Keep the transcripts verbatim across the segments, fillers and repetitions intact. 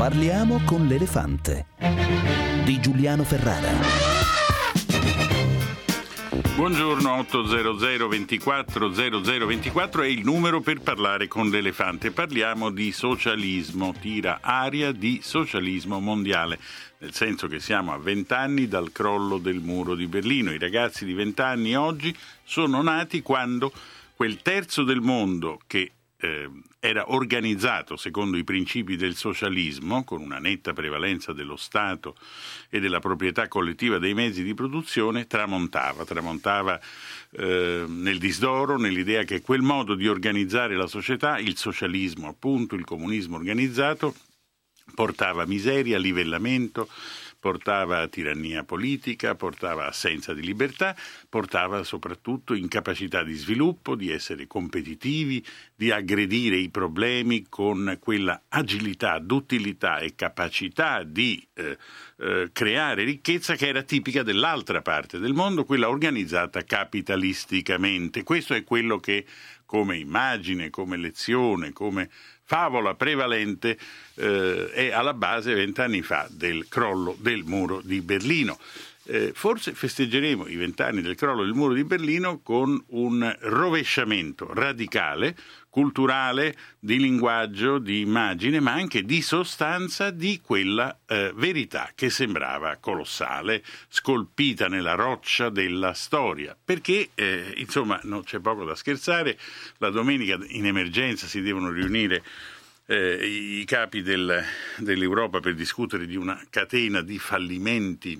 Parliamo con l'elefante di Giuliano Ferrara. Buongiorno, otto zero zero ventiquattro zero zero ventiquattro è il numero per parlare con l'elefante. Parliamo di socialismo, tira aria di socialismo mondiale, nel senso che siamo a vent'anni dal crollo del muro di Berlino. I ragazzi di vent'anni oggi sono nati quando quel terzo del mondo che eh, era organizzato secondo i principi del socialismo, con una netta prevalenza dello Stato e della proprietà collettiva dei mezzi di produzione, tramontava, tramontava eh, nel disdoro, nell'idea che quel modo di organizzare la società, il socialismo appunto, il comunismo organizzato, portava miseria, livellamento, portava tirannia politica, portava assenza di libertà, portava soprattutto incapacità di sviluppo, di essere competitivi, di aggredire i problemi con quella agilità, duttilità e capacità di eh, eh, creare ricchezza che era tipica dell'altra parte del mondo, quella organizzata capitalisticamente. Questo è quello che come immagine, come lezione, come favola prevalente eh, è alla base vent'anni fa del crollo del muro di Berlino. Eh, forse festeggeremo i vent'anni del crollo del muro di Berlino con un rovesciamento radicale, culturale, di linguaggio, di immagine, ma anche di sostanza di quella eh, verità che sembrava colossale, scolpita nella roccia della storia. Perché, eh, insomma, non c'è poco da scherzare, la domenica in emergenza si devono riunire eh, i capi del, dell'Europa per discutere di una catena di fallimenti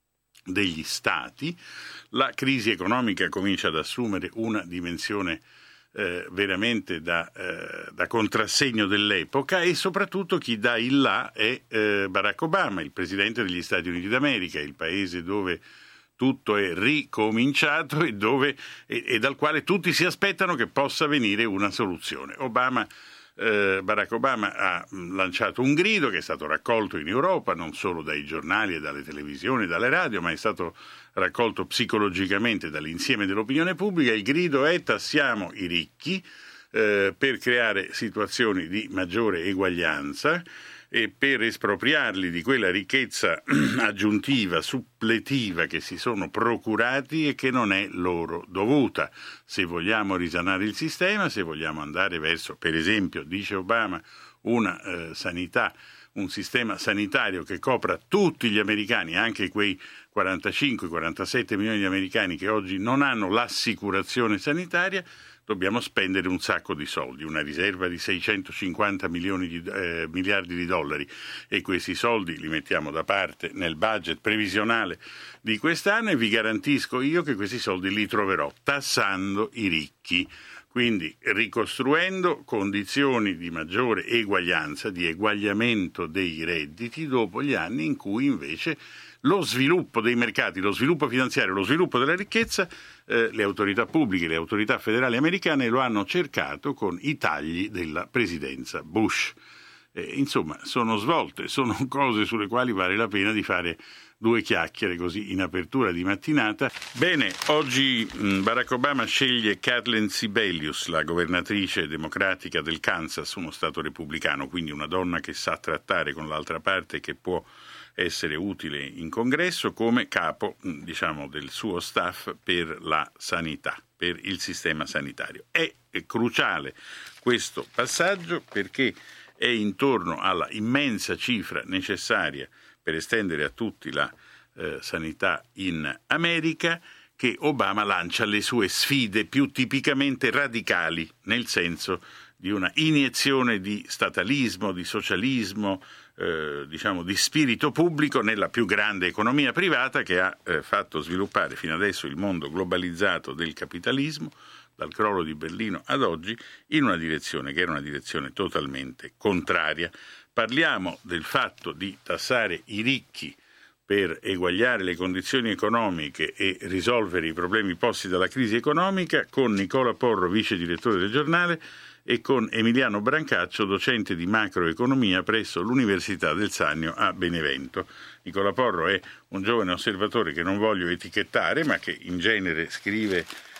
degli stati. La crisi economica comincia ad assumere una dimensione eh, veramente da, eh, da contrassegno dell'epoca, e soprattutto chi dà il là è eh, Barack Obama, il presidente degli Stati Uniti d'America, il paese dove tutto è ricominciato e, dove, e, e dal quale tutti si aspettano che possa venire una soluzione. Obama Eh, Barack Obama ha lanciato un grido che è stato raccolto in Europa non solo dai giornali e dalle televisioni e dalle radio, ma è stato raccolto psicologicamente dall'insieme dell'opinione pubblica. Il grido è: tassiamo i ricchi eh, per creare situazioni di maggiore eguaglianza e per espropriarli di quella ricchezza aggiuntiva, suppletiva che si sono procurati e che non è loro dovuta. Se vogliamo risanare il sistema, se vogliamo andare verso, per esempio, dice Obama, una eh, sanità, un sistema sanitario che copra tutti gli americani, anche quei quarantacinque quarantasette milioni di americani che oggi non hanno l'assicurazione sanitaria, dobbiamo spendere un sacco di soldi, una riserva di seicentocinquanta milioni di, eh, miliardi di dollari, e questi soldi li mettiamo da parte nel budget previsionale di quest'anno, e vi garantisco io che questi soldi li troverò tassando i ricchi, quindi ricostruendo condizioni di maggiore eguaglianza, di eguagliamento dei redditi dopo gli anni in cui invece lo sviluppo dei mercati, lo sviluppo finanziario, lo sviluppo della ricchezza, eh, le autorità pubbliche, le autorità federali americane lo hanno cercato con i tagli della presidenza Bush. Eh, insomma, sono svolte, sono cose sulle quali vale la pena di fare due chiacchiere così in apertura di mattinata. Bene, oggi mh, Barack Obama sceglie Kathleen Sibelius, la governatrice democratica del Kansas, uno stato repubblicano, quindi una donna che sa trattare con l'altra parte e che può essere utile in congresso, come capo, diciamo, del suo staff per la sanità, per il sistema sanitario. È, è cruciale questo passaggio perché è intorno alla immensa cifra necessaria per estendere a tutti la eh, sanità in America che Obama lancia le sue sfide più tipicamente radicali, nel senso di una iniezione di statalismo, di socialismo, eh, diciamo di spirito pubblico nella più grande economia privata che ha eh, fatto sviluppare fino adesso il mondo globalizzato del capitalismo, dal crollo di Berlino ad oggi, in una direzione che era una direzione totalmente contraria. Parliamo del fatto di tassare i ricchi per eguagliare le condizioni economiche e risolvere i problemi posti dalla crisi economica con Nicola Porro, vice direttore del giornale, e con Emiliano Brancaccio, docente di macroeconomia presso l'Università del Sannio a Benevento. Nicola Porro è un giovane osservatore che non voglio etichettare, ma che in genere scrive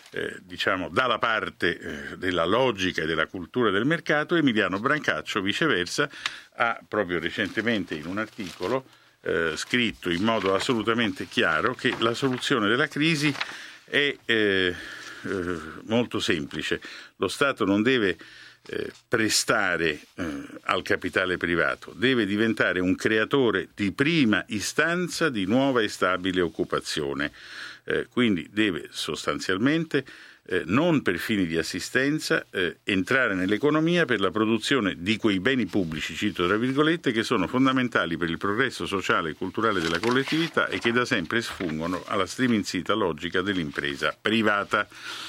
eh, diciamo dalla parte eh, della logica e della cultura del mercato. Emiliano Brancaccio, viceversa, ha proprio recentemente in un articolo eh, scritto in modo assolutamente chiaro che la soluzione della crisi è eh, eh, molto semplice. Lo Stato non deve eh, prestare eh, al capitale privato, deve diventare un creatore di prima istanza di nuova e stabile occupazione. Eh, quindi deve sostanzialmente, eh, non per fini di assistenza, eh, entrare nell'economia per la produzione di quei beni pubblici, cito tra virgolette, che sono fondamentali per il progresso sociale e culturale della collettività e che da sempre sfungono alla striminzita logica dell'impresa privata.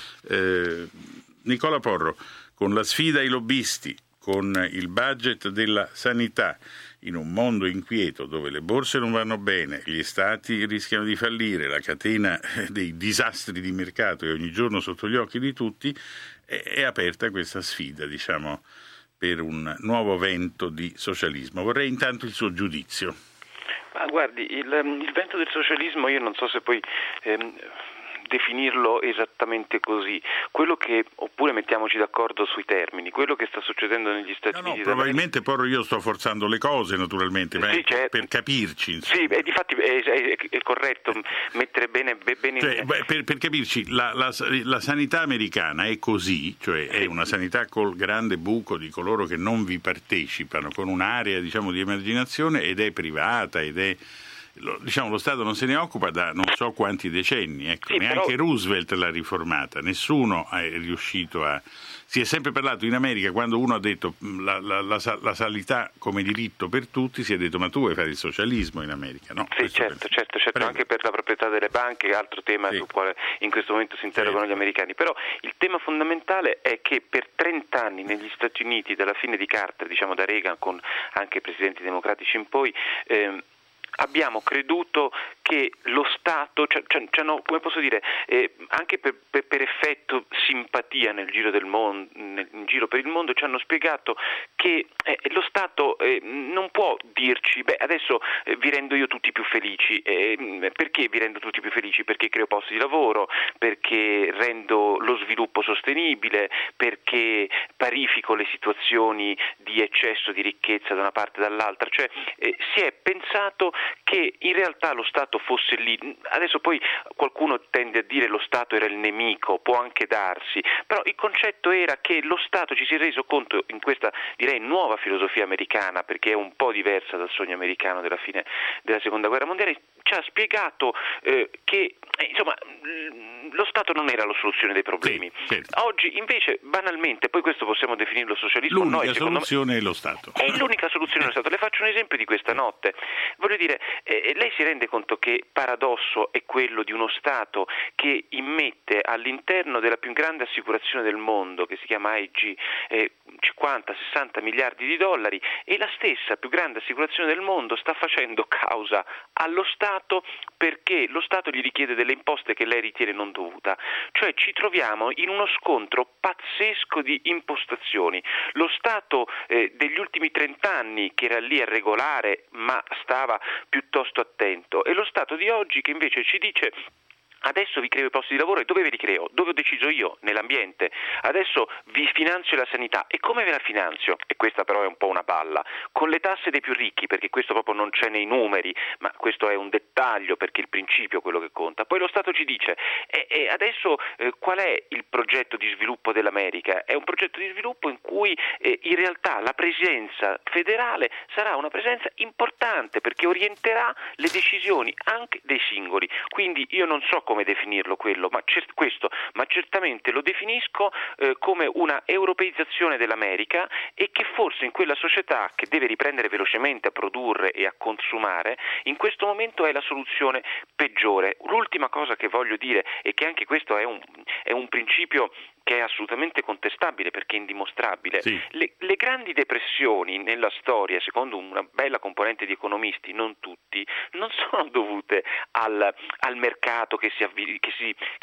Eh, Nicola Porro, con la sfida ai lobbisti, con il budget della sanità, in un mondo inquieto dove le borse non vanno bene, gli stati rischiano di fallire, la catena dei disastri di mercato è ogni giorno sotto gli occhi di tutti, è aperta questa sfida, diciamo, per un nuovo vento di socialismo. Vorrei intanto il suo giudizio. Ma guardi, il, il vento del socialismo, io non so se poi ehm, definirlo esattamente così. Quello che, oppure mettiamoci d'accordo sui termini, quello che sta succedendo negli Stati no, no, Uniti probabilmente poi io sto forzando le cose, naturalmente, ma sì, ecco, certo. Per capirci, insomma. Sì, e difatti è, è, è corretto mettere bene, bene cioè, in... per, per capirci, la, la, la sanità americana è così, cioè è una sanità col grande buco di coloro che non vi partecipano, con un'area, diciamo, di emarginazione, ed è privata, ed è Lo, diciamo, lo Stato non se ne occupa da non so quanti decenni, ecco, sì, neanche però... Roosevelt l'ha riformata, nessuno è riuscito a... Si è sempre parlato in America, quando uno ha detto la, la, la, la sanità come diritto per tutti, si è detto ma tu vuoi fare il socialismo in America, no? Sì, certo, certo, certo, anche per la proprietà delle banche, altro tema sì. sul quale in questo momento si interrogano sì. gli americani, però il tema fondamentale è che per trent'anni negli Stati Uniti, dalla fine di Carter, diciamo da Reagan, con anche presidenti democratici in poi, ehm, abbiamo creduto che lo Stato, cioè, cioè, cioè, come posso dire, eh, anche per, per, per effetto simpatia nel giro del mondo, nel, in giro per il mondo, ci hanno spiegato che eh, lo Stato eh, non può dirci, beh adesso eh, vi rendo io tutti più felici, eh, perché vi rendo tutti più felici? Perché creo posti di lavoro, perché rendo lo sviluppo sostenibile, perché parifico le situazioni di eccesso di ricchezza da una parte e dall'altra, cioè eh, si è pensato che in realtà lo Stato fosse lì. Adesso poi qualcuno tende a dire lo Stato era il nemico, può anche darsi, però il concetto era che lo Stato, ci si è reso conto in questa, direi, nuova filosofia americana, perché è un po' diversa dal sogno americano della fine della seconda guerra mondiale, ci ha spiegato eh, che eh, insomma lo Stato non era la soluzione dei problemi. Sì, certo. Oggi invece banalmente, poi questo possiamo definirlo socialismo, l'unica noi, soluzione me, è lo Stato. È l'unica soluzione dello Stato. Le faccio un esempio di questa notte. Voglio dire, eh, lei si rende conto che paradosso è quello di uno Stato che immette all'interno della più grande assicurazione del mondo, che si chiama A I G, eh, cinquanta sessanta miliardi di dollari, e la stessa più grande assicurazione del mondo sta facendo causa allo Stato perché lo Stato gli richiede delle imposte che lei ritiene non dovuta. Cioè ci troviamo in uno scontro pazzesco di impostazioni. Lo Stato eh, degli ultimi trent'anni, che era lì a regolare ma stava piuttosto attento, e lo Stato di oggi che invece ci dice: adesso vi creo i posti di lavoro, e dove ve li creo? Dove ho deciso io? Nell'ambiente. Adesso vi finanzio la sanità. E come ve la finanzio? E questa però è un po' una balla. Con le tasse dei più ricchi, perché questo proprio non c'è nei numeri, ma questo è un dettaglio, perché il principio è quello che conta. Poi lo Stato ci dice: e, e adesso eh, qual è il progetto di sviluppo dell'America? È un progetto di sviluppo in cui eh, in realtà la presenza federale sarà una presenza importante, perché orienterà le decisioni anche dei singoli. Quindi io non so come definirlo quello, ma cer- questo, ma certamente lo definisco eh, come una europeizzazione dell'America, e che forse in quella società che deve riprendere velocemente a produrre e a consumare, in questo momento è la soluzione peggiore. L'ultima cosa che voglio dire è che anche questo è un, è un principio che è assolutamente contestabile, perché è indimostrabile. Sì. Le, le grandi depressioni nella storia, secondo una bella componente di economisti, non tutti, non sono dovute al, al mercato che si, avvi, che si che,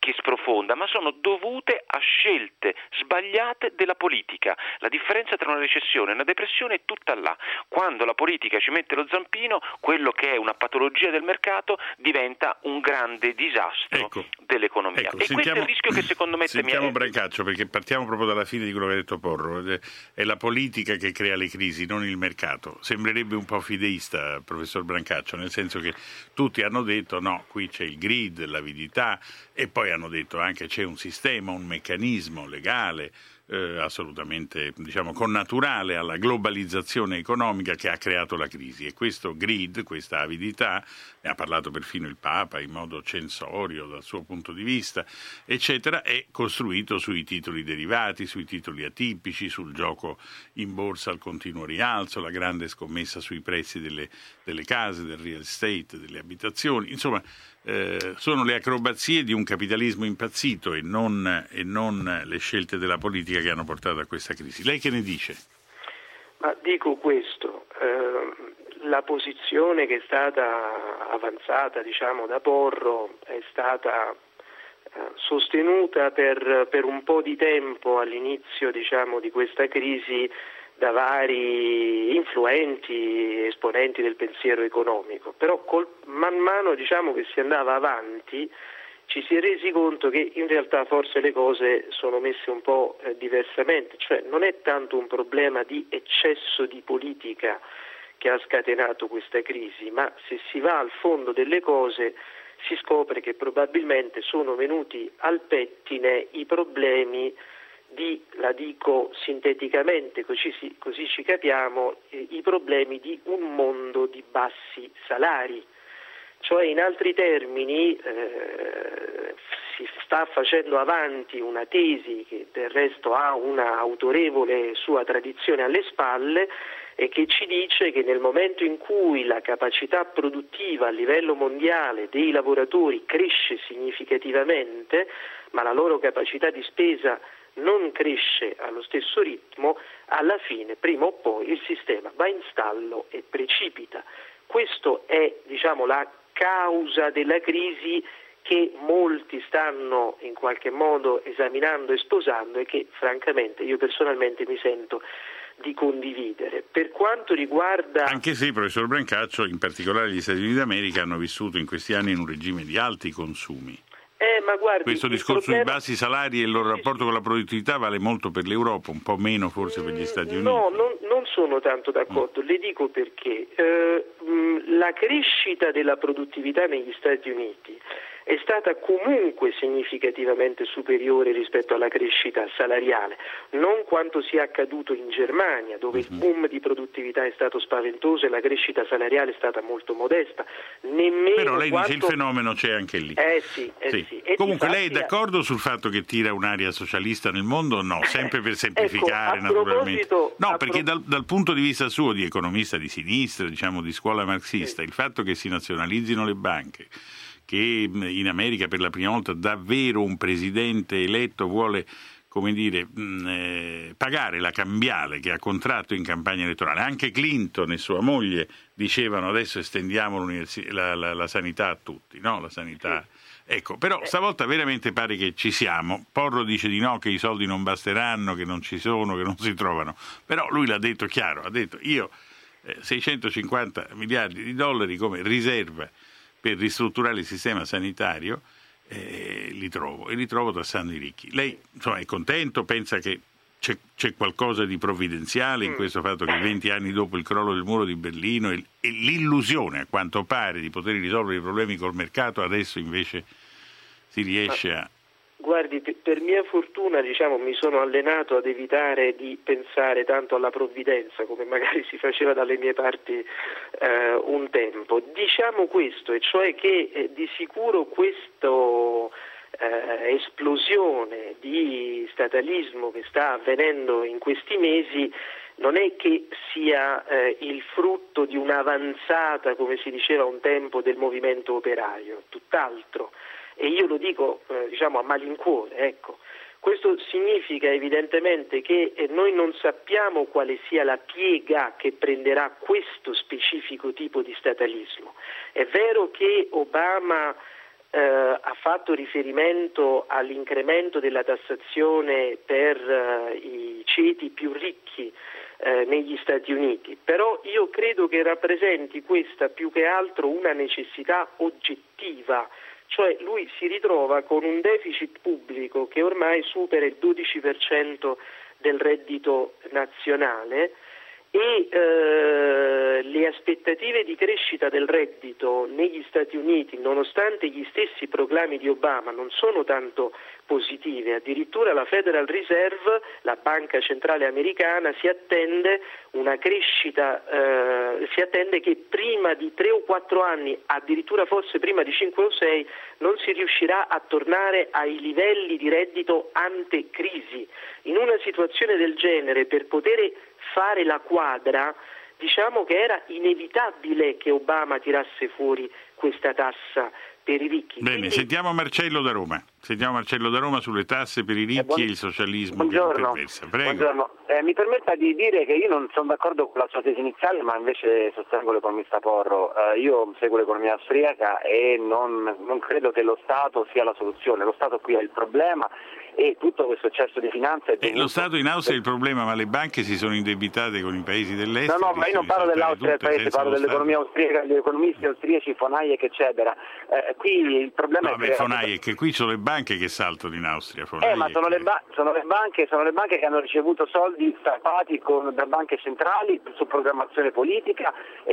che sprofonda, ma sono dovute a scelte sbagliate della politica. La differenza tra una recessione e una depressione è tutta là. Quando la politica ci mette lo zampino, quello che è una patologia del mercato diventa un grande disastro ecco, dell'economia. Ecco, e sentiamo, questo è il rischio che secondo me sentiamo è... Brancaccio, perché partiamo proprio dalla fine di quello che ha detto Porro. È la politica che crea le crisi, non il mercato. Sembrerebbe un po' fideista, professor Brancaccio, nel senso che tutti hanno detto no, qui c'è il grid, l'avidità, e poi hanno detto anche c'è un sistema, un meccanismo legale eh, assolutamente, diciamo, connaturale alla globalizzazione economica che ha creato la crisi, e questo grid, questa avidità, ne ha parlato perfino il Papa in modo censorio dal suo punto di vista, eccetera, è costruito sui titoli derivati, sui titoli atipici, sul gioco in borsa al continuo rialzo, la grande scommessa sui prezzi delle, delle case, del real estate, delle abitazioni, insomma eh, sono le acrobazie di un capitalismo impazzito e non, e non le scelte della politica che hanno portato a questa crisi. Lei che ne dice? Ma dico questo, eh, la posizione che è stata avanzata, diciamo, da Porro è stata eh, sostenuta per, per un po' di tempo all'inizio, diciamo, di questa crisi da vari influenti esponenti del pensiero economico, però col, man mano, diciamo, che si andava avanti ci si è resi conto che in realtà forse le cose sono messe un po' eh, diversamente, cioè non è tanto un problema di eccesso di politica che ha scatenato questa crisi, ma se si va al fondo delle cose si scopre che probabilmente sono venuti al pettine i problemi di, la dico sinteticamente, così, si, così ci capiamo, eh, i problemi di un mondo di bassi salari. Cioè, in altri termini, eh, si sta facendo avanti una tesi che del resto ha una autorevole sua tradizione alle spalle e che ci dice che nel momento in cui la capacità produttiva a livello mondiale dei lavoratori cresce significativamente, ma la loro capacità di spesa non cresce allo stesso ritmo, alla fine, prima o poi, il sistema va in stallo e precipita. Questo è, diciamo, la causa della crisi che molti stanno in qualche modo esaminando e sposando e che francamente io personalmente mi sento di condividere. Per quanto riguarda... Anche se, professor Brancaccio, in particolare gli Stati Uniti d'America hanno vissuto in questi anni in un regime di alti consumi. Eh, ma guardi, questo discorso problema... di bassi salari e il loro rapporto con la produttività vale molto per l'Europa, un po' meno forse per gli Stati Uniti. No, non, non sono tanto d'accordo, mm. le dico perché eh, mh, la crescita della produttività negli Stati Uniti è stata comunque significativamente superiore rispetto alla crescita salariale, non quanto sia accaduto in Germania, dove il boom di produttività è stato spaventoso e la crescita salariale è stata molto modesta. Nemmeno Però lei quanto... dice il fenomeno c'è anche lì. Eh sì, eh sì. sì. E comunque difatti... lei è d'accordo sul fatto che tira un'area socialista nel mondo? No, sempre per semplificare, ecco, naturalmente. No, perché pro... dal, dal punto di vista suo di economista di sinistra, diciamo di scuola marxista, sì. il fatto che si nazionalizzino le banche, che in America per la prima volta davvero un presidente eletto vuole, come dire, mh, eh, pagare la cambiale che ha contratto in campagna elettorale. Anche Clinton e sua moglie dicevano adesso estendiamo la, la, la sanità a tutti, no? La sanità. Ecco, però stavolta veramente pare che ci siamo. Porro dice di no, che i soldi non basteranno, che non ci sono, che non si trovano. Però lui l'ha detto chiaro, ha detto io eh, seicentocinquanta miliardi di dollari come riserva per ristrutturare il sistema sanitario, eh, li trovo, e li trovo tassando i ricchi. Lei insomma è contento, pensa che c'è, c'è qualcosa di provvidenziale in questo fatto che venti anni dopo il crollo del muro di Berlino e, e l'illusione a quanto pare di poter risolvere i problemi col mercato adesso invece si riesce a... Guardi, per mia fortuna, diciamo, mi sono allenato ad evitare di pensare tanto alla provvidenza come magari si faceva dalle mie parti eh, un tempo. Diciamo questo, e cioè che eh, di sicuro questa eh, esplosione di statalismo che sta avvenendo in questi mesi non è che sia eh, il frutto di un'avanzata, come si diceva un tempo, del movimento operaio, tutt'altro. E io lo dico eh, diciamo a malincuore, ecco. Questo significa evidentemente che eh, noi non sappiamo quale sia la piega che prenderà questo specifico tipo di statalismo. È vero che Obama eh, ha fatto riferimento all'incremento della tassazione per eh, i ceti più ricchi eh, negli Stati Uniti, però io credo che rappresenti questa più che altro una necessità oggettiva. Cioè lui si ritrova con un deficit pubblico che ormai supera il dodici per cento del reddito nazionale e eh, le aspettative di crescita del reddito negli Stati Uniti, nonostante gli stessi proclami di Obama, non sono tanto positive. Addirittura la Federal Reserve, la banca centrale americana, si attende una crescita, eh, si attende che prima di tre o quattro anni, addirittura forse prima di cinque o sei, non si riuscirà a tornare ai livelli di reddito ante crisi. In una situazione del genere, per poter fare la quadra, diciamo che era inevitabile che Obama tirasse fuori questa tassa per i ricchi. Bene, Quindi... sentiamo Marcello da Roma. Sentiamo Marcello da Roma sulle tasse per i ricchi eh, buon... e il socialismo buongiorno. che perversa. Prego. Buongiorno. Eh, mi permetta di dire che io non sono d'accordo con la sua tesi iniziale, ma invece sostengo l'economista Porro. Eh, io seguo l'economia austriaca e non, non credo che lo Stato sia la soluzione. Lo Stato qui è il problema e tutto questo eccesso di finanza è eh, lo Stato in Austria è il problema, ma le banche si sono indebitate con i paesi dell'est. No, no, ma io non parlo dell'Austria del paese, parlo dell'economia austriaca, degli economisti austriaci, von Hayek, eccetera. Eh, qui il problema no, è beh, che... von Hayek, qui sono le banche che saltano in Austria. Von eh, Hayek. ma sono le, ba- sono le banche, sono le banche che hanno ricevuto soldi stampati con, da banche centrali su programmazione politica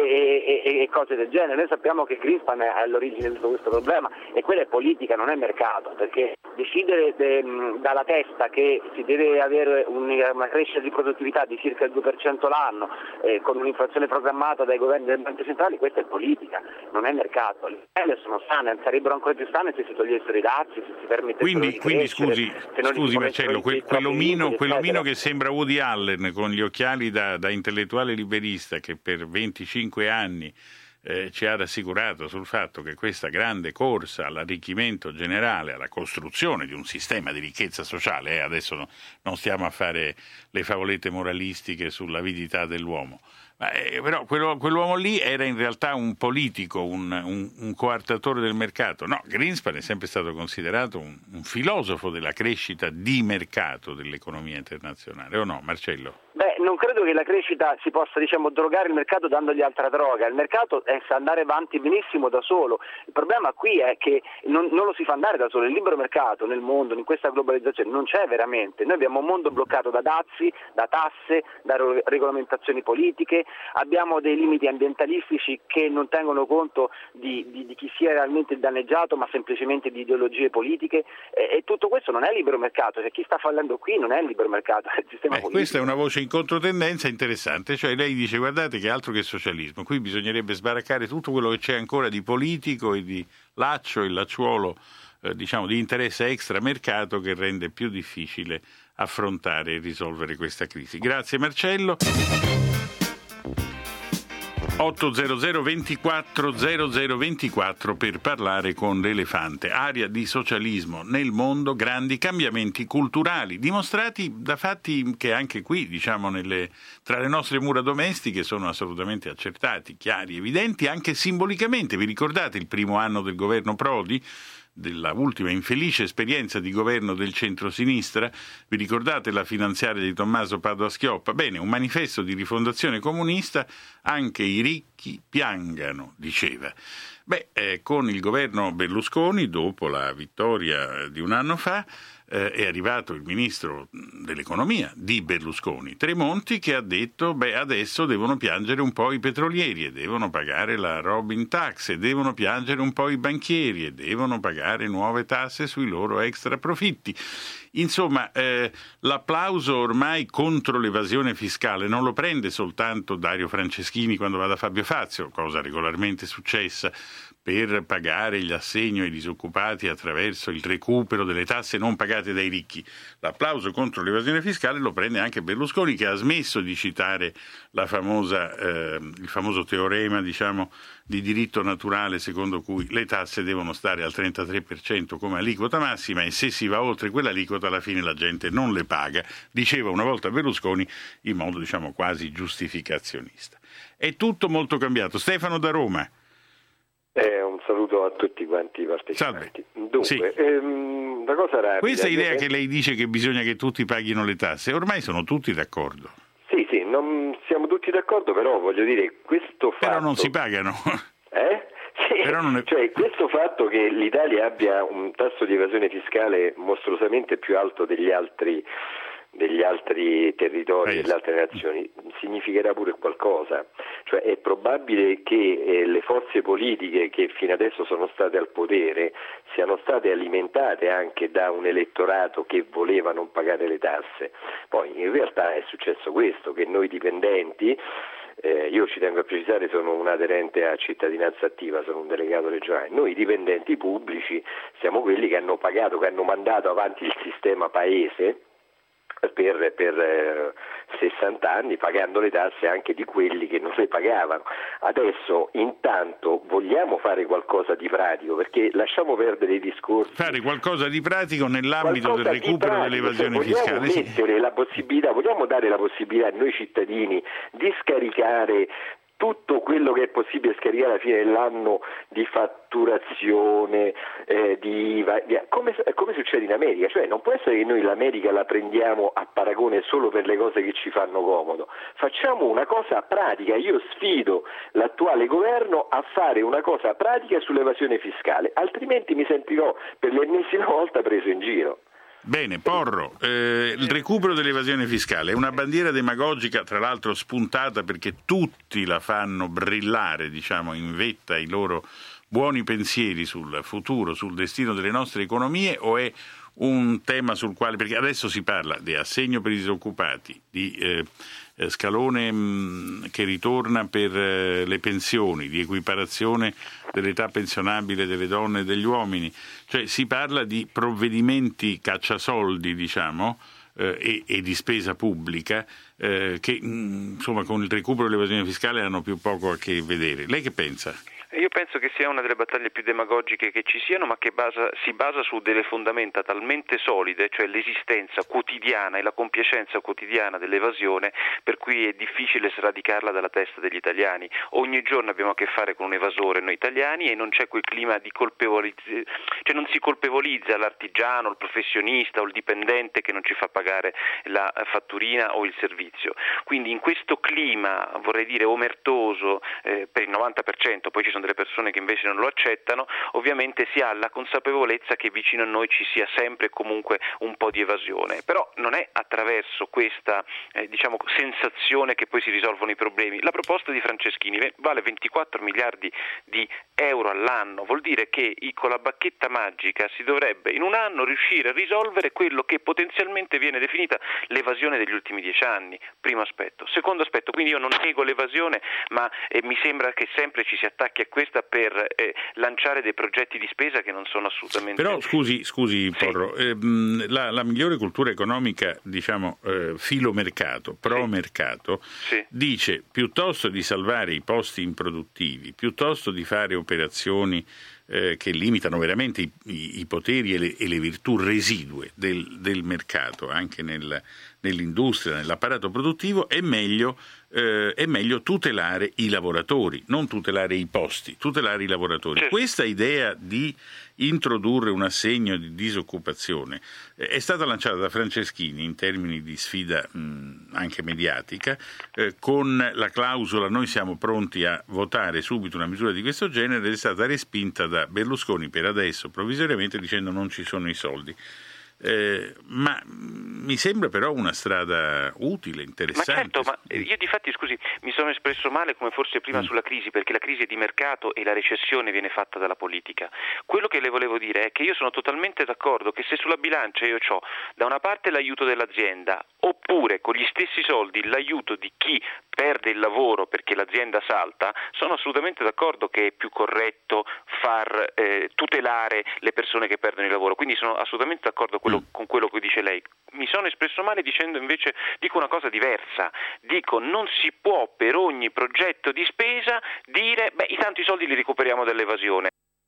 e, e, e cose del genere. Noi sappiamo che Greenspan è all'origine di tutto questo problema e quella è politica, non è mercato, perché decidere de, dalla testa che si deve avere una crescita di produttività di circa il due per cento l'anno eh, con un'inflazione programmata dai governi delle banche centrali, questa è politica, non è mercato. Le imprese sono sane, sarebbero ancora più sane se si togliessero i dazi, se si permettessero quindi, di quindi crescere, scusi, se non scusi Marcello, quel, quell'omino, limiti, quell'omino che sembra Woody Allen con gli occhiali da, da intellettuale liberista che per venticinque anni Eh, ci ha rassicurato sul fatto che questa grande corsa all'arricchimento generale, alla costruzione di un sistema di ricchezza sociale, eh, adesso no, non stiamo a fare le favolette moralistiche sull'avidità dell'uomo, ma, eh, però quello, quell'uomo lì era in realtà un politico, un, un, un coartatore del mercato. No, Greenspan è sempre stato considerato un, un filosofo della crescita di mercato dell'economia internazionale, o no, Marcello? Beh, non credo che la crescita si possa, diciamo, drogare il mercato dandogli altra droga. Il mercato è, sa andare avanti benissimo da solo. Il problema qui è che non, non lo si fa andare da solo. Il libero mercato nel mondo, in questa globalizzazione, non c'è veramente. Noi abbiamo un mondo bloccato da dazi, da tasse, da ro- regolamentazioni politiche, abbiamo dei limiti ambientalistici che non tengono conto di, di, di chi sia realmente danneggiato, ma semplicemente di ideologie politiche, e, e tutto questo non è libero mercato. Cioè, chi sta fallendo qui non è il libero mercato, è il sistema eh, politico. Questa è una voce in controtendenza interessante, cioè lei dice guardate che altro che socialismo, qui bisognerebbe sbaraccare tutto quello che c'è ancora di politico e di laccio e lacciuolo, eh, diciamo di interesse extramercato che rende più difficile affrontare e risolvere questa crisi. Grazie Marcello. ottocento ventiquattro zero zero ventiquattro per parlare con l'elefante. Area di socialismo nel mondo, grandi cambiamenti culturali dimostrati da fatti che anche qui, diciamo, nelle, tra le nostre mura domestiche sono assolutamente accertati, chiari, evidenti, anche simbolicamente. Vi ricordate il primo anno del governo Prodi? Della ultima infelice esperienza di governo del centro-sinistra, vi ricordate la finanziaria di Tommaso Padoa-Schioppa? Bene, un manifesto di rifondazione comunista, anche i ricchi piangano, diceva. Beh, eh, con il governo Berlusconi, dopo la vittoria di un anno fa, eh, è arrivato il ministro dell'economia di Berlusconi, Tremonti, che ha detto beh adesso devono piangere un po' i petrolieri e devono pagare la Robin Tax e devono piangere un po' i banchieri e devono pagare nuove tasse sui loro extra profitti. Insomma, eh, l'applauso ormai contro l'evasione fiscale non lo prende soltanto Dario Franceschini quando va da Fabio Fazio, cosa regolarmente successa, per pagare gli assegni ai disoccupati attraverso il recupero delle tasse non pagate dai ricchi. L'applauso contro l'evasione fiscale lo prende anche Berlusconi, che ha smesso di citare la famosa, eh, il famoso teorema, diciamo, di diritto naturale secondo cui le tasse devono stare al trentatré per cento come aliquota massima e se si va oltre quell'aliquota alla fine la gente non le paga, diceva una volta Berlusconi in modo, diciamo, quasi giustificazionista. È tutto molto cambiato. Stefano da Roma. Eh, un saluto a tutti quanti i partecipanti. Salve. Dunque, Sì. ehm, la cosa rapida. Questa idea io... che lei dice che bisogna che tutti paghino le tasse, ormai sono tutti d'accordo. Sì, sì, non siamo tutti d'accordo, però voglio dire, questo fatto... Però non si pagano. Eh? Sì, Però non è... cioè questo fatto che l'Italia abbia un tasso di evasione fiscale mostruosamente più alto degli altri degli altri territori, Paesi. delle altre nazioni, significherà pure qualcosa. Cioè è probabile che eh, le forze politiche che fino adesso sono state al potere siano state alimentate anche da un elettorato che voleva non pagare le tasse. Poi in realtà è successo questo, che noi dipendenti, eh, io ci tengo a precisare, sono un aderente a Cittadinanza Attiva, sono un delegato regionale, noi dipendenti pubblici siamo quelli che hanno pagato, che hanno mandato avanti il sistema paese per, per eh, sessanta anni, pagando le tasse anche di quelli che non le pagavano. Adesso intanto vogliamo fare qualcosa di pratico, perché lasciamo perdere i discorsi. Fare qualcosa di pratico nell'ambito Qualcosa del recupero pratico, dell'evasione cioè, fiscale. Vogliamo Sì. mettere la possibilità, vogliamo dare la possibilità a noi cittadini di scaricare tutto quello che è possibile scaricare alla fine dell'anno di fatturazione, eh, di I V A, di, come, come succede in America. Cioè non può essere che noi l'America la prendiamo a paragone solo per le cose che ci fanno comodo. Facciamo una cosa pratica. Io sfido l'attuale governo a fare una cosa pratica sull'evasione fiscale, altrimenti mi sentirò per l'ennesima volta preso in giro. Bene, Porro, eh, il recupero dell'evasione fiscale è una bandiera demagogica, tra l'altro spuntata perché tutti la fanno brillare, diciamo, in vetta ai loro buoni pensieri sul futuro, sul destino delle nostre economie, o è un tema sul quale, perché adesso si parla di assegno per i disoccupati, di eh, scalone mh, che ritorna per eh, le pensioni, di equiparazione dell'età pensionabile delle donne e degli uomini, cioè si parla di provvedimenti cacciasoldi, diciamo, eh, e, e di spesa pubblica eh, che mh, insomma con il recupero dell'evasione fiscale hanno più poco a che vedere. Lei che pensa? Io penso che sia una delle battaglie più demagogiche che ci siano, ma che basa, si basa su delle fondamenta talmente solide, cioè l'esistenza quotidiana e la compiacenza quotidiana dell'evasione, per cui è difficile sradicarla dalla testa degli italiani. Ogni giorno abbiamo a che fare con un evasore noi italiani e non c'è quel clima di colpevolizzazione, cioè non si colpevolizza l'artigiano, il professionista o il dipendente che non ci fa pagare la fatturina o il servizio. Quindi in questo clima, vorrei dire, omertoso eh, per il novanta per cento, poi ci sono delle persone che invece non lo accettano, ovviamente si ha la consapevolezza che vicino a noi ci sia sempre e comunque un po' di evasione, però non è attraverso questa eh, diciamo sensazione che poi si risolvono i problemi. La proposta di Franceschini vale ventiquattro miliardi di euro all'anno, vuol dire che con la bacchetta magica si dovrebbe in un anno riuscire a risolvere quello che potenzialmente viene definita l'evasione degli ultimi dieci anni, primo aspetto. Secondo aspetto, quindi io non nego l'evasione, ma eh, mi sembra che sempre ci si attacchi a questa per eh, lanciare dei progetti di spesa che non sono assolutamente... Però scusi, scusi sì. Porro, ehm, la, la migliore cultura economica, diciamo, eh, filo mercato, pro mercato, sì. dice piuttosto di salvare i posti improduttivi, piuttosto di fare operazioni eh, che limitano veramente i, i, i poteri e le, e le virtù residue del, del mercato, anche nel, nell'industria, nell'apparato produttivo, è meglio Eh, è meglio tutelare i lavoratori, non tutelare i posti, tutelare i lavoratori. Certo. Questa idea di introdurre un assegno di disoccupazione eh, è stata lanciata da Franceschini in termini di sfida mh, anche mediatica, eh, con la clausola noi siamo pronti a votare subito una misura di questo genere, ed è stata respinta da Berlusconi per adesso provvisoriamente dicendo non ci sono i soldi. Eh, ma mi sembra però una strada utile, interessante. Ma certo, ma io difatti, scusi, mi sono espresso male come forse prima mm. sulla crisi, perché la crisi è di mercato e la recessione viene fatta dalla politica. Quello che le volevo dire è che io sono totalmente d'accordo che se sulla bilancia io ho da una parte l'aiuto dell'azienda, oppure con gli stessi soldi l'aiuto di chi perde il lavoro perché l'azienda salta, sono assolutamente d'accordo che è più corretto far eh, tutelare le persone che perdono il lavoro, quindi sono assolutamente d'accordo con quello, con quello che dice lei. Mi sono espresso male dicendo invece, dico una cosa diversa, dico non si può per ogni progetto di spesa dire beh, intanto i soldi li recuperiamo dall'evasione.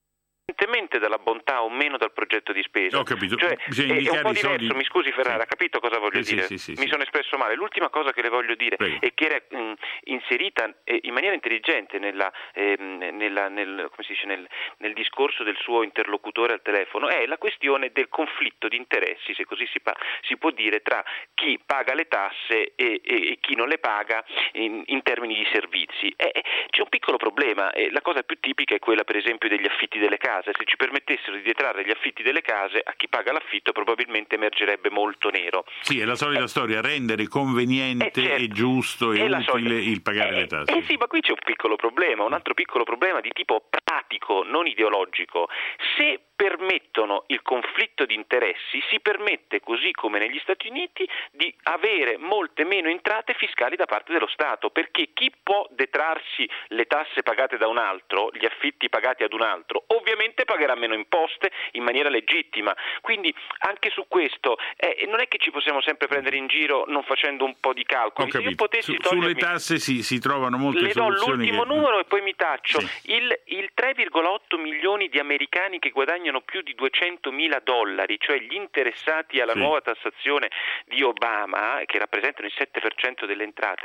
dalla bontà o meno dal progetto di spesa. Ho capito. Cioè, Bisogna è, è un po' diverso, soldi... mi scusi Ferrara, sì. ha capito cosa voglio sì, dire? Sì, sì, sì, mi sì. sono espresso male. L'ultima cosa che le voglio dire Prego. è che era mh, inserita eh, in maniera intelligente nella, eh, nella, nel, come si dice, nel, nel discorso del suo interlocutore al telefono, è la questione del conflitto di interessi, se così si, pa- si può dire, tra chi paga le tasse e, e, e chi non le paga in, in termini di servizi. Eh, c'è un piccolo problema, eh, la cosa più tipica è quella per esempio degli affitti delle case. Se ci permettessero di detrarre gli affitti delle case, a chi paga l'affitto probabilmente emergerebbe molto nero. Sì, è la solita eh, storia, rendere conveniente eh, certo, e giusto e utile solita... il pagare eh, le tasse. Eh sì, ma qui c'è un piccolo problema, un altro piccolo problema di tipo pratico, non ideologico. Se permettono il conflitto di interessi, si permette, così come negli Stati Uniti, di avere molte meno entrate fiscali da parte dello Stato, perché chi può detrarsi le tasse pagate da un altro, gli affitti pagati ad un altro, ovviamente pagherà meno imposte in maniera legittima. Quindi anche su questo eh, non è che ci possiamo sempre prendere in giro non facendo un po' di calcoli. Ho capito. Se io potessi Su, togliermi... Sulle tasse si, si trovano molte Le do soluzioni. l'ultimo che... numero e poi mi taccio. Sì. Il, il tre virgola otto milioni di americani che guadagnano più di duecentomila dollari, cioè gli interessati alla sì. nuova tassazione di Obama, che rappresentano il sette per cento delle entrate,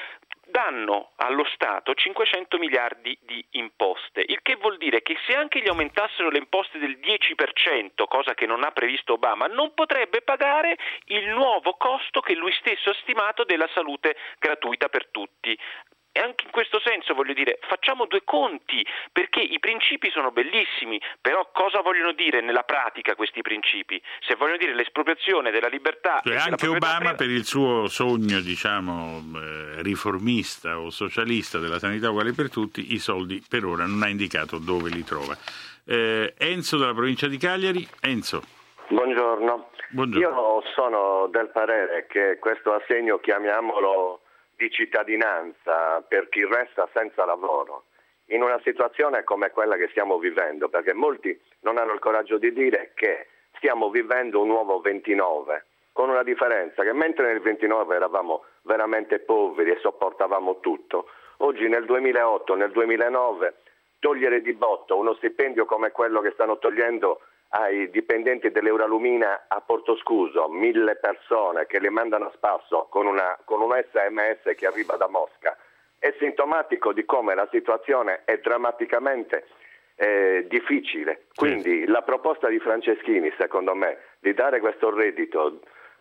danno allo Stato cinquecento miliardi di imposte, il che vuol dire che se anche gli aumentassero le imposte del dieci per cento, cosa che non ha previsto Obama, non potrebbe pagare il nuovo costo che lui stesso ha stimato della salute gratuita per tutti. E anche in questo senso voglio dire, facciamo due conti, perché i principi sono bellissimi, però cosa vogliono dire nella pratica questi principi? Se vogliono dire l'espropriazione della libertà... Cioè, e anche della Obama, privata... per il suo sogno, diciamo, eh, riformista o socialista della sanità uguale per tutti, i soldi per ora non ha indicato dove li trova. Eh, Enzo dalla provincia di Cagliari. Enzo. Buongiorno. Buongiorno. Io sono del parere che questo assegno, chiamiamolo di cittadinanza per chi resta senza lavoro, in una situazione come quella che stiamo vivendo, perché molti non hanno il coraggio di dire che stiamo vivendo un nuovo ventinove, con una differenza, che mentre nel ventinove eravamo veramente poveri e sopportavamo tutto, oggi nel duemilaotto, nel duemilanove, togliere di botto uno stipendio come quello che stanno togliendo ai dipendenti dell'Euralumina a Portoscuso, mille persone che li mandano a spasso con, una, con un S M S che arriva da Mosca, è sintomatico di come la situazione è drammaticamente eh, difficile. Quindi la proposta di Franceschini, secondo me, di dare questo reddito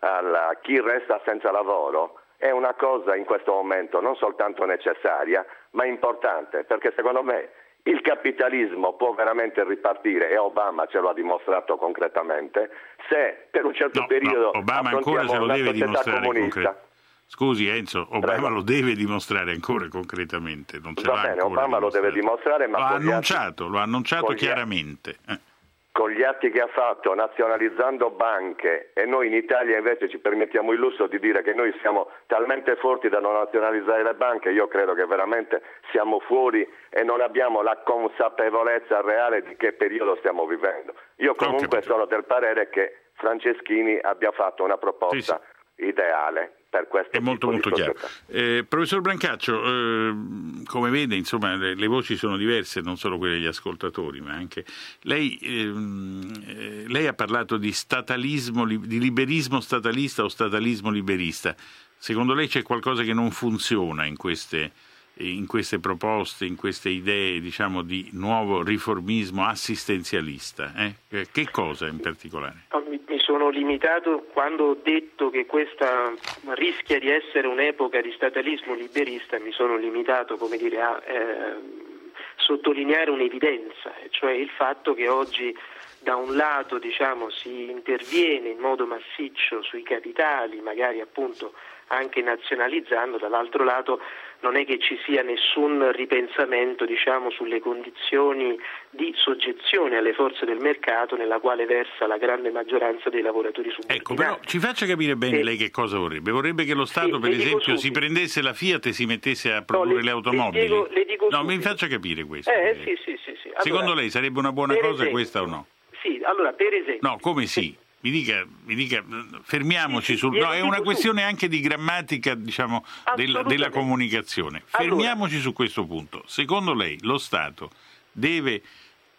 a chi resta senza lavoro è una cosa in questo momento non soltanto necessaria, ma importante, perché secondo me il capitalismo può veramente ripartire, e Obama ce lo ha dimostrato concretamente, se per un certo no, periodo no, Obama ancora se lo una deve società dimostrare comunista. Concre- Scusi Enzo, Obama Prego. lo deve dimostrare ancora concretamente. Non ce Va l'ha bene, ancora Obama lo deve dimostrare, ma lo ha con gli annunciato, atti, lo ha annunciato con gli- chiaramente. Eh. con gli atti che ha fatto nazionalizzando banche, e noi in Italia invece ci permettiamo il lusso di dire che noi siamo talmente forti da non nazionalizzare le banche, io credo che veramente siamo fuori e non abbiamo la consapevolezza reale di che periodo stiamo vivendo. Io comunque sono del parere che Franceschini abbia fatto una proposta sì, sì. ideale. Per questo è molto molto chiaro. Eh, professor Brancaccio, eh, come vede, insomma, le, le voci sono diverse, non solo quelle degli ascoltatori, ma anche lei, ehm, lei ha parlato di statalismo, di liberismo statalista o statalismo liberista. Secondo lei c'è qualcosa che non funziona in queste, in queste proposte, in queste idee, diciamo, di nuovo riformismo assistenzialista? Eh? Che cosa in particolare? Mi sono limitato quando ho detto che questa rischia di essere un'epoca di statalismo liberista, mi sono limitato, come dire, a eh, sottolineare un'evidenza, cioè il fatto che oggi da un lato, diciamo, si interviene in modo massiccio sui capitali, magari appunto anche nazionalizzando, dall'altro lato non è che ci sia nessun ripensamento, diciamo, sulle condizioni di soggezione alle forze del mercato nella quale versa la grande maggioranza dei lavoratori subordinati. Ecco, però ci faccia capire bene eh, lei che cosa vorrebbe. Vorrebbe che lo Stato, sì, per esempio, si prendesse la Fiat e si mettesse a produrre no, le, le automobili? Le dico, le dico no, subito. mi faccia capire questo. Eh, sì, sì, sì, sì. Allora, secondo lei sarebbe una buona cosa esempio, questa o no? Sì, allora per esempio... No, come sì? Mi dica, mi dica, fermiamoci sì, sul... sì, No, è una questione su. anche di grammatica, diciamo, della, della comunicazione. Fermiamoci allora. su questo punto. Secondo lei lo Stato deve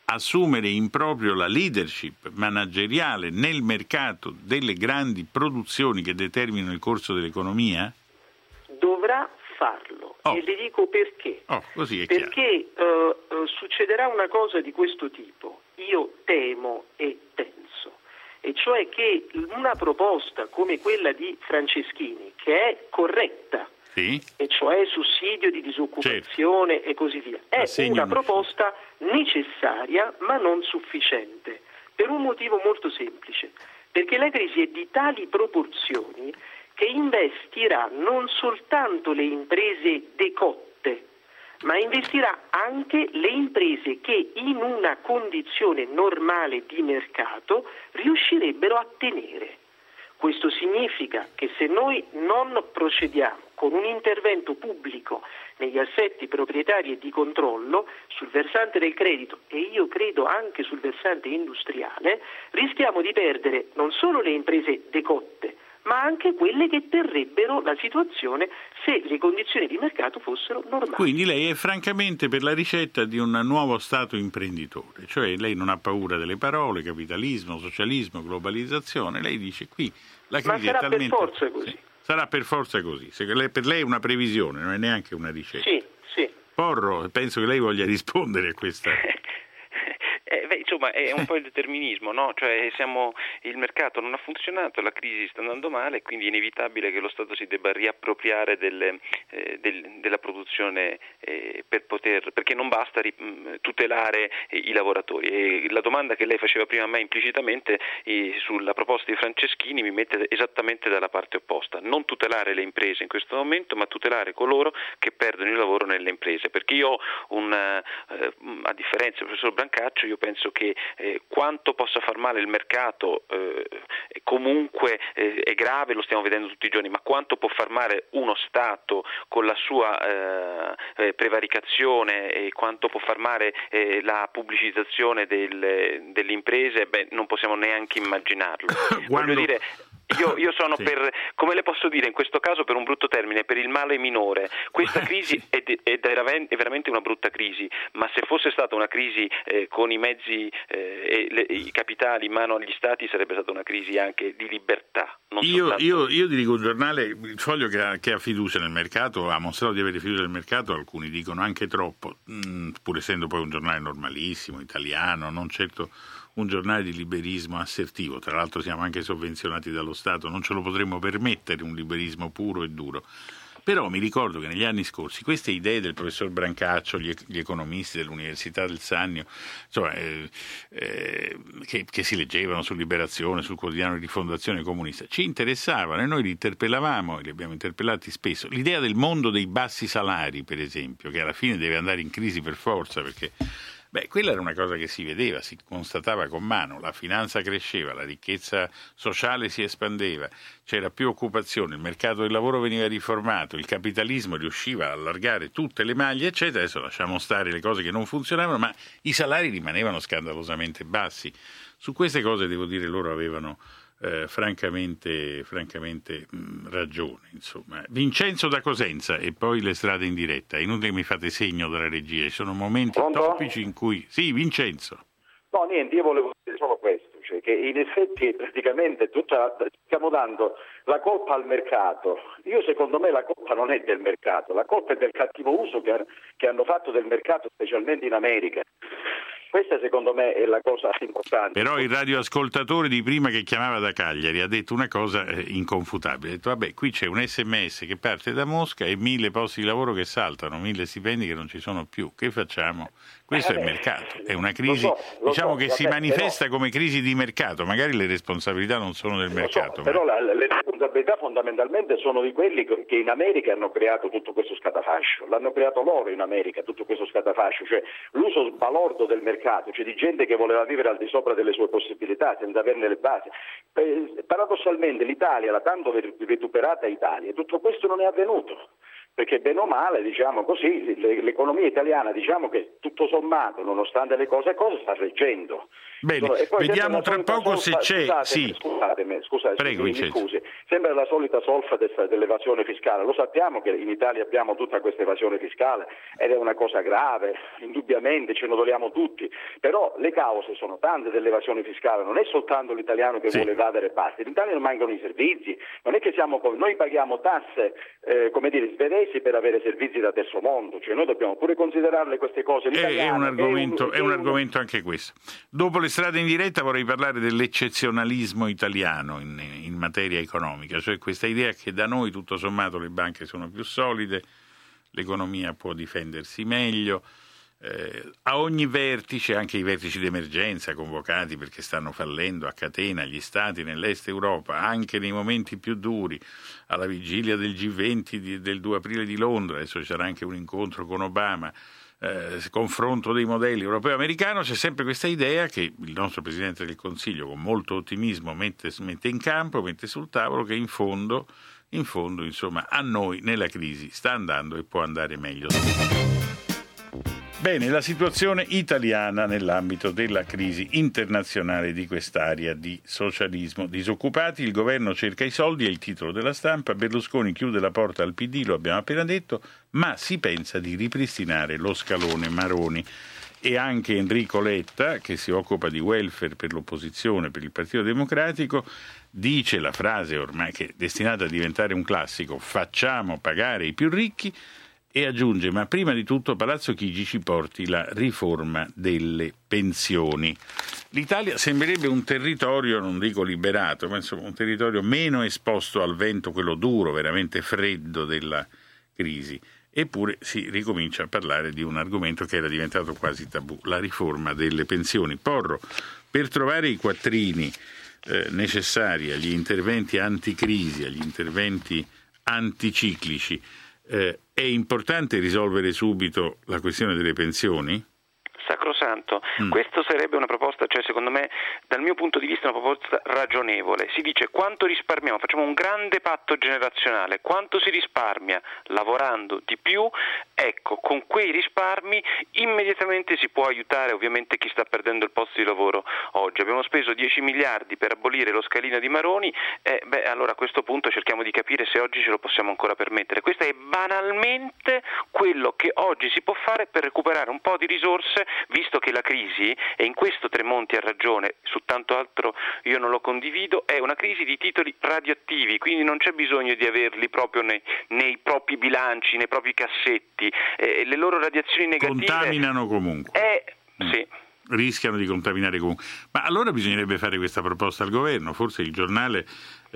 assumere in proprio la leadership manageriale nel mercato delle grandi produzioni che determinano il corso dell'economia? Dovrà farlo, oh. e le dico perché. Oh, così è perché uh, uh, succederà una cosa di questo tipo, io temo e penso, e cioè che una proposta come quella di Franceschini, che è corretta, sì. e cioè sussidio di disoccupazione, certo. e così via, è una proposta necessaria ma non sufficiente, per un motivo molto semplice, perché la crisi è di tali proporzioni che investirà non soltanto le imprese decotte, ma investirà anche le imprese che in una condizione normale di mercato riuscirebbero a tenere. Questo significa che se noi non procediamo con un intervento pubblico negli assetti proprietari e di controllo sul versante del credito, e io credo anche sul versante industriale, rischiamo di perdere non solo le imprese decotte, ma anche quelle che terrebbero la situazione se le condizioni di mercato fossero normali. Quindi lei è francamente per la ricetta di un nuovo Stato imprenditore, cioè lei non ha paura delle parole, capitalismo, socialismo, globalizzazione, lei dice qui la crisi ma sarà è talmente... per forza così. Sì, sarà per forza così, se lei, per lei è una previsione, non è neanche una ricetta. Sì, sì. Porro, penso che lei voglia rispondere a questa... Eh, beh, insomma è un po' il determinismo, no? Cioè siamo, il mercato non ha funzionato, la crisi sta andando male, quindi è inevitabile che lo Stato si debba riappropriare delle, eh, del, della produzione eh, per poter, perché non basta ri, mh, tutelare eh, i lavoratori. E la domanda che lei faceva prima a me implicitamente eh, sulla proposta di Franceschini mi mette esattamente dalla parte opposta: non tutelare le imprese in questo momento, ma tutelare coloro che perdono il lavoro nelle imprese, perché io un, eh, a differenza del professor Brancaccio, io penso che eh, quanto possa far male il mercato eh, comunque eh, è grave, lo stiamo vedendo tutti i giorni, ma quanto può far male uno Stato con la sua eh, prevaricazione e quanto può far male eh, la pubblicizzazione del, delle imprese, beh, non possiamo neanche immaginarlo. Quando... Voglio dire, Io, io sono sì. per, come le posso dire, in questo caso per un brutto termine, per il male minore. Questa crisi è, de, è, è veramente una brutta crisi, ma se fosse stata una crisi eh, con i mezzi eh, e le, i capitali in mano agli stati, sarebbe stata una crisi anche di libertà. Non io, soltanto... io, io ti dico, un giornale, il Foglio che ha, che ha fiducia nel mercato, ha mostrato di avere fiducia nel mercato, alcuni dicono anche troppo, mh, pur essendo poi un giornale normalissimo, italiano, non certo un giornale di liberismo assertivo, tra l'altro siamo anche sovvenzionati dallo Stato, non ce lo potremmo permettere un liberismo puro e duro. Però mi ricordo che negli anni scorsi queste idee del professor Brancaccio, gli, gli economisti dell'Università del Sannio, insomma, eh, eh, che, che si leggevano su Liberazione, sul quotidiano di Rifondazione Comunista, ci interessavano e noi li interpellavamo, e li abbiamo interpellati spesso. L'idea del mondo dei bassi salari, per esempio, che alla fine deve andare in crisi per forza, perché beh, quella era una cosa che si vedeva, si constatava con mano, la finanza cresceva, la ricchezza sociale si espandeva, c'era più occupazione, il mercato del lavoro veniva riformato, il capitalismo riusciva a allargare tutte le maglie, eccetera. Adesso lasciamo stare le cose che non funzionavano, ma i salari rimanevano scandalosamente bassi. Su queste cose, devo dire, loro avevano eh, francamente, francamente mh, ragione. Insomma. Vincenzo da Cosenza e poi le strade in diretta. È inutile che mi fate segno dalla regia, ci sono momenti Pronto? topici in cui... Sì, Vincenzo. No, niente, io volevo dire solo questo, cioè che in effetti praticamente tutta, stiamo dando la colpa al mercato. Io secondo me la colpa non è del mercato, la colpa è del cattivo uso che, che hanno fatto del mercato, specialmente in America. Questa secondo me è la cosa importante. Però il radioascoltatore di prima che chiamava da Cagliari ha detto una cosa eh, inconfutabile. Ha detto vabbè, qui c'è un sms che parte da Mosca e mille posti di lavoro che saltano, mille stipendi che non ci sono più. Che facciamo? Questo eh, è il mercato, è una crisi lo so, lo diciamo so, che vabbè, si manifesta però, come crisi di mercato, magari le responsabilità non sono del mercato. So, ma... Però la, le responsabilità fondamentalmente sono di quelli che in America hanno creato tutto questo scatafascio, l'hanno creato loro in America tutto questo scatafascio, cioè l'uso sbalordo del mercato, cioè di gente che voleva vivere al di sopra delle sue possibilità senza averne le basi. Paradossalmente l'Italia, la tanto vituperata Italia, tutto questo non è avvenuto. perché bene o male, diciamo così, l'economia italiana, diciamo che tutto sommato, nonostante le cose e cose, sta reggendo. Bene, vediamo tra poco solfa, se c'è... Scusate, sì. Scusatemi, scusate, Prego, mi scusi, sembra la solita solfa dell'evasione fiscale. Lo sappiamo che in Italia abbiamo tutta questa evasione fiscale ed è una cosa grave, indubbiamente ce ne doliamo tutti, però le cause sono tante dell'evasione fiscale, non è soltanto l'italiano che sì. vuole evadere e basta, in Italia non mancano i servizi, non è che siamo noi paghiamo tasse eh, come dire svedesi per avere servizi da terzo mondo, cioè noi dobbiamo pure considerarle queste cose. È un argomento, è un, è un argomento anche questo. Dopo le strade in diretta vorrei parlare dell'eccezionalismo italiano in, in materia economica, cioè questa idea che da noi tutto sommato le banche sono più solide, l'economia può difendersi meglio, eh, a ogni vertice, anche i vertici d'emergenza convocati perché stanno fallendo a catena gli stati nell'est Europa, anche nei momenti più duri, alla vigilia del G venti di, del due aprile di Londra, adesso ci sarà anche un incontro con Obama, Eh, confronto dei modelli europeo-americano, c'è sempre questa idea che il nostro Presidente del Consiglio con molto ottimismo mette, mette in campo, mette sul tavolo, che in fondo, in fondo insomma a noi nella crisi sta andando e può andare meglio. Bene, la situazione italiana nell'ambito della crisi internazionale di quest'area di socialismo. Disoccupati, il governo cerca i soldi, è il titolo della Stampa. Berlusconi chiude la porta al P D, lo abbiamo appena detto, ma si pensa di ripristinare lo scalone Maroni. E anche Enrico Letta, che si occupa di welfare per l'opposizione, per il Partito Democratico, dice la frase ormai che è destinata a diventare un classico: facciamo pagare i più ricchi. E aggiunge, ma prima di tutto Palazzo Chigi ci porti la riforma delle pensioni. L'Italia sembrerebbe un territorio, non dico liberato, ma insomma un territorio meno esposto al vento, quello duro, veramente freddo della crisi. Eppure si ricomincia a parlare di un argomento che era diventato quasi tabù, la riforma delle pensioni. Porro, per trovare i quattrini eh, necessari agli interventi anticrisi, agli interventi anticiclici, Eh, è importante risolvere subito la questione delle pensioni? Sacrosanto, mm. questo sarebbe una proposta, cioè secondo me dal mio punto di vista una proposta ragionevole. Si dice quanto risparmiamo, facciamo un grande patto generazionale, quanto si risparmia lavorando di più, ecco, con quei risparmi immediatamente si può aiutare ovviamente chi sta perdendo il posto di lavoro oggi. Abbiamo speso dieci miliardi per abolire lo scalino di Maroni, eh, beh allora a questo punto cerchiamo di capire se oggi ce lo possiamo ancora permettere. Questo è banalmente quello che oggi si può fare per recuperare un po' di risorse, visto che la crisi, e in questo Tremonti ha ragione, su tanto altro io non lo condivido, è una crisi di titoli radioattivi, quindi non c'è bisogno di averli proprio nei, nei propri bilanci, nei propri cassetti, eh, le loro radiazioni negative contaminano comunque. Eh, mm. sì. Rischiano di contaminare comunque. Ma allora bisognerebbe fare questa proposta al governo, forse il giornale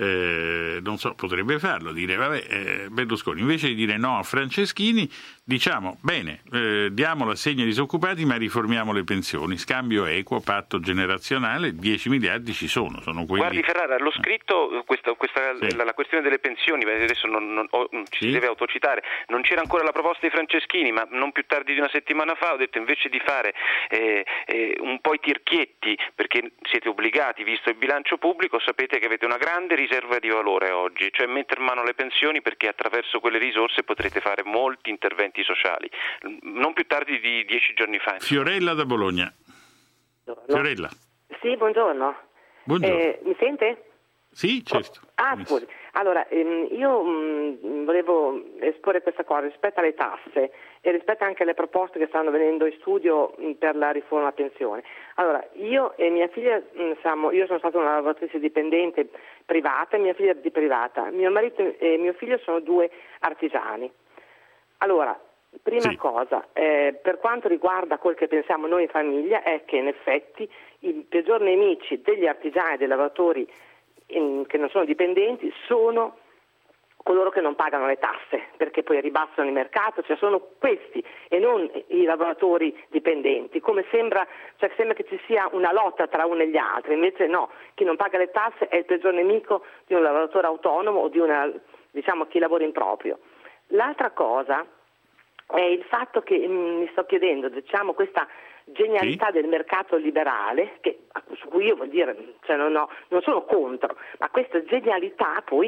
eh, non so, potrebbe farlo, dire vabbè eh, Berlusconi, invece di dire no a Franceschini, diciamo bene, eh, diamo l'assegno ai disoccupati ma riformiamo le pensioni, scambio equo, patto generazionale, dieci miliardi ci sono, sono quelli. Guardi Ferrara, l'ho scritto questa, questa sì. la, la questione delle pensioni, adesso non, non, oh, ci sì. si deve autocitare, non c'era ancora la proposta di Franceschini, ma non più tardi di una settimana fa ho detto invece di fare eh, eh, un po' i tirchietti, perché siete obbligati, visto il bilancio pubblico, sapete che avete una grande riserva di valore oggi, cioè mettere mano alle pensioni, perché attraverso quelle risorse potrete fare molti interventi sociali, non più tardi di dieci giorni fa. Fiorella da Bologna. Buongiorno. Fiorella. Sì, buongiorno. Buongiorno. Eh, mi sente? Sì, certo. Oh, ah, scusi. Allora, ehm, io mh, volevo esporre questa cosa rispetto alle tasse e rispetto anche alle proposte che stanno venendo in studio mh, per la riforma pensione. Allora, io e mia figlia, mh, siamo, io sono stata una lavoratrice dipendente privata e mia figlia di privata. Mio marito e mio figlio sono due artigiani. Allora, prima sì. cosa, eh, per quanto riguarda quel che pensiamo noi in famiglia, è che in effetti i peggior nemici degli artigiani e dei lavoratori in, che non sono dipendenti sono coloro che non pagano le tasse, perché poi ribassano il mercato, cioè sono questi e non i lavoratori dipendenti, come sembra, cioè sembra che ci sia una lotta tra uno e gli altri, invece no, chi non paga le tasse è il peggior nemico di un lavoratore autonomo o di una, diciamo, chi lavora in proprio. L'altra cosa è il fatto che mh, mi sto chiedendo, diciamo, questa genialità sì. del mercato liberale, che, su cui io vuol dire, cioè non, ho, non sono contro, ma questa genialità poi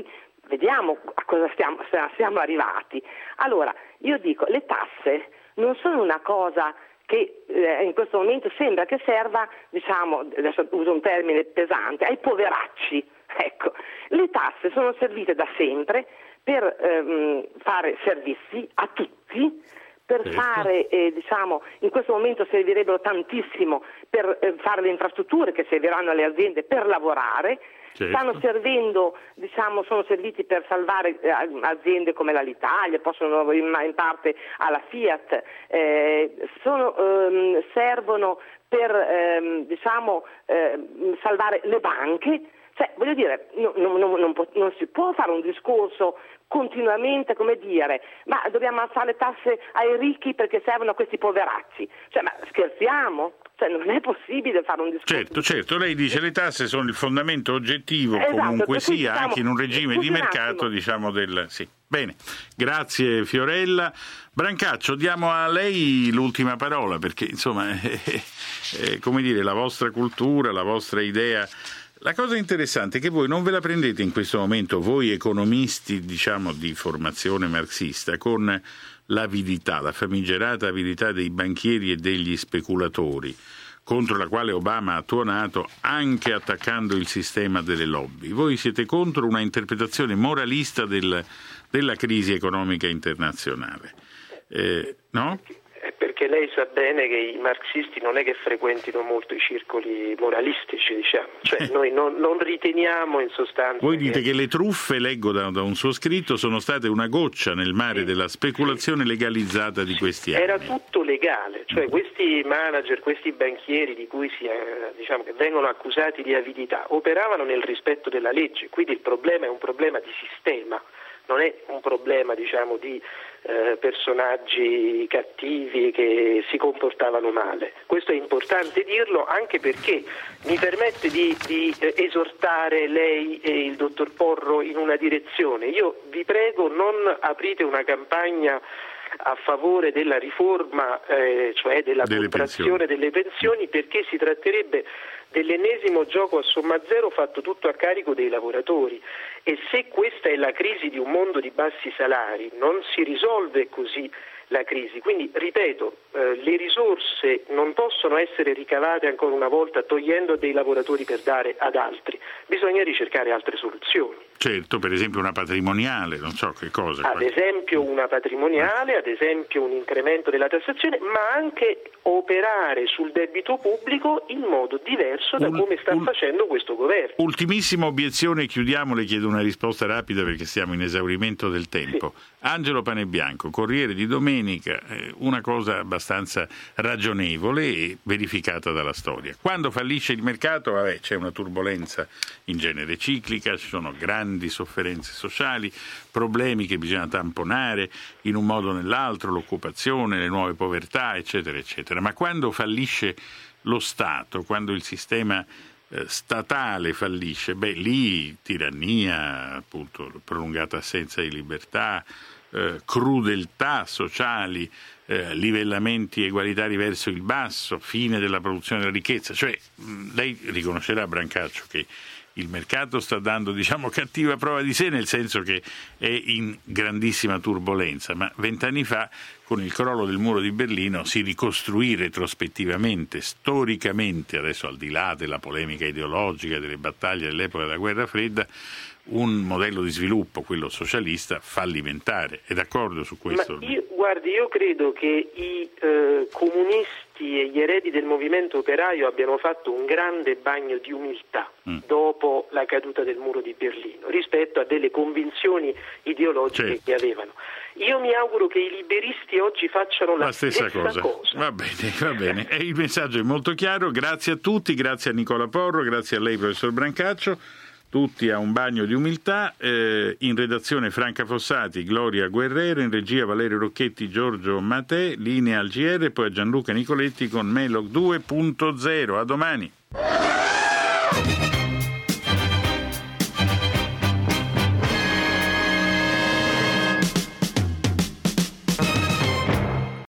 vediamo a cosa stiamo, siamo arrivati. Allora, io dico, le tasse non sono una cosa che eh, in questo momento sembra che serva, diciamo, adesso uso un termine pesante, ai poveracci. Ecco, le tasse sono servite da sempre per ehm, fare servizi a tutti, per certo. fare, eh, diciamo, in questo momento servirebbero tantissimo per eh, fare le infrastrutture che serviranno alle aziende per lavorare. Certo. Stanno servendo, diciamo, sono serviti per salvare eh, aziende come l'Alitalia, possono in, in parte alla Fiat, eh, sono, ehm, servono per ehm, diciamo, eh, salvare le banche. Cioè, voglio dire, no, no, no, non, può, non si può fare un discorso continuamente, come dire, ma dobbiamo alzare le tasse ai ricchi perché servono a questi poveracci. Cioè, ma scherziamo? Cioè, non è possibile fare un discorso. Certo, certo, lei dice che le tasse sono il fondamento oggettivo, esatto, comunque sia, diciamo, anche in un regime di mercato, diciamo, del... Sì. Bene, grazie Fiorella. Brancaccio, diamo a lei l'ultima parola, perché, insomma, è, è, come dire, la vostra cultura, la vostra idea... La cosa interessante è che voi non ve la prendete in questo momento, voi economisti, diciamo, di formazione marxista, con l'avidità, la famigerata avidità dei banchieri e degli speculatori, contro la quale Obama ha tuonato anche attaccando il sistema delle lobby. Voi siete contro una interpretazione moralista del, della crisi economica internazionale, eh, no? Perché lei sa bene che i marxisti non è che frequentino molto i circoli moralistici, diciamo, cioè noi non, non riteniamo in sostanza. Voi dite che, che le truffe, leggo da, da un suo scritto, sono state una goccia nel mare sì, della speculazione sì, legalizzata di questi anni. Era tutto legale, cioè questi manager, questi banchieri di cui si, diciamo, che vengono accusati di avidità, operavano nel rispetto della legge, quindi il problema è un problema di sistema. Non è un problema, diciamo, di eh, personaggi cattivi che si comportavano male. Questo è importante dirlo, anche perché mi permette di, di eh, esortare lei e il dottor Porro in una direzione. Io vi prego, non aprite una campagna a favore della riforma, eh, cioè della delle contrazione pensioni. delle pensioni, perché si tratterebbe dell'ennesimo gioco a somma zero fatto tutto a carico dei lavoratori, e se questa è la crisi di un mondo di bassi salari non si risolve così la crisi. Quindi ripeto, eh, le risorse non possono essere ricavate ancora una volta togliendo dei lavoratori per dare ad altri, bisogna ricercare altre soluzioni. Certo, per esempio una patrimoniale, non so che cosa. Ad esempio una patrimoniale, ad esempio un incremento della tassazione, ma anche operare sul debito pubblico in modo diverso da un, come sta un, facendo questo governo. Ultimissima obiezione, chiudiamo, le chiedo una risposta rapida perché siamo in esaurimento del tempo. Sì. Angelo Panebianco, Corriere di Domenica, eh, una cosa abbastanza ragionevole e verificata dalla storia. Quando fallisce il mercato, vabbè, c'è una turbolenza in genere ciclica, ci sono grandi sofferenze sociali, problemi che bisogna tamponare in un modo o nell'altro, l'occupazione, le nuove povertà, eccetera, eccetera. Ma quando fallisce lo Stato, quando il sistema eh, statale fallisce, beh, lì tirannia, appunto, prolungata assenza di libertà, eh, crudeltà sociali, eh, livellamenti egualitari verso il basso, fine della produzione della ricchezza. Cioè, mh, lei riconoscerà, Brancaccio, che il mercato sta dando, diciamo, cattiva prova di sé, nel senso che è in grandissima turbolenza, ma vent'anni fa, con il crollo del muro di Berlino, si ricostruì retrospettivamente, storicamente, adesso al di là della polemica ideologica, delle battaglie dell'epoca della guerra fredda, un modello di sviluppo, quello socialista, fallimentare. È d'accordo su questo? Ma io, guardi, io credo che i eh, comunisti e gli eredi del movimento operaio abbiano fatto un grande bagno di umiltà mm. dopo la caduta del muro di Berlino rispetto a delle convinzioni ideologiche certo. che avevano. Io mi auguro che i liberisti oggi facciano la, la stessa, stessa cosa. cosa. Va bene, va bene. E il messaggio è molto chiaro. Grazie a tutti, grazie a Nicola Porro, grazie a lei, professor Brancaccio. Tutti a un bagno di umiltà. Eh, in redazione Franca Fossati, Gloria Guerrero, in regia Valerio Rocchetti, Giorgio Matè, linea al G R, poi a Gianluca Nicoletti con Melog due punto zero. A domani.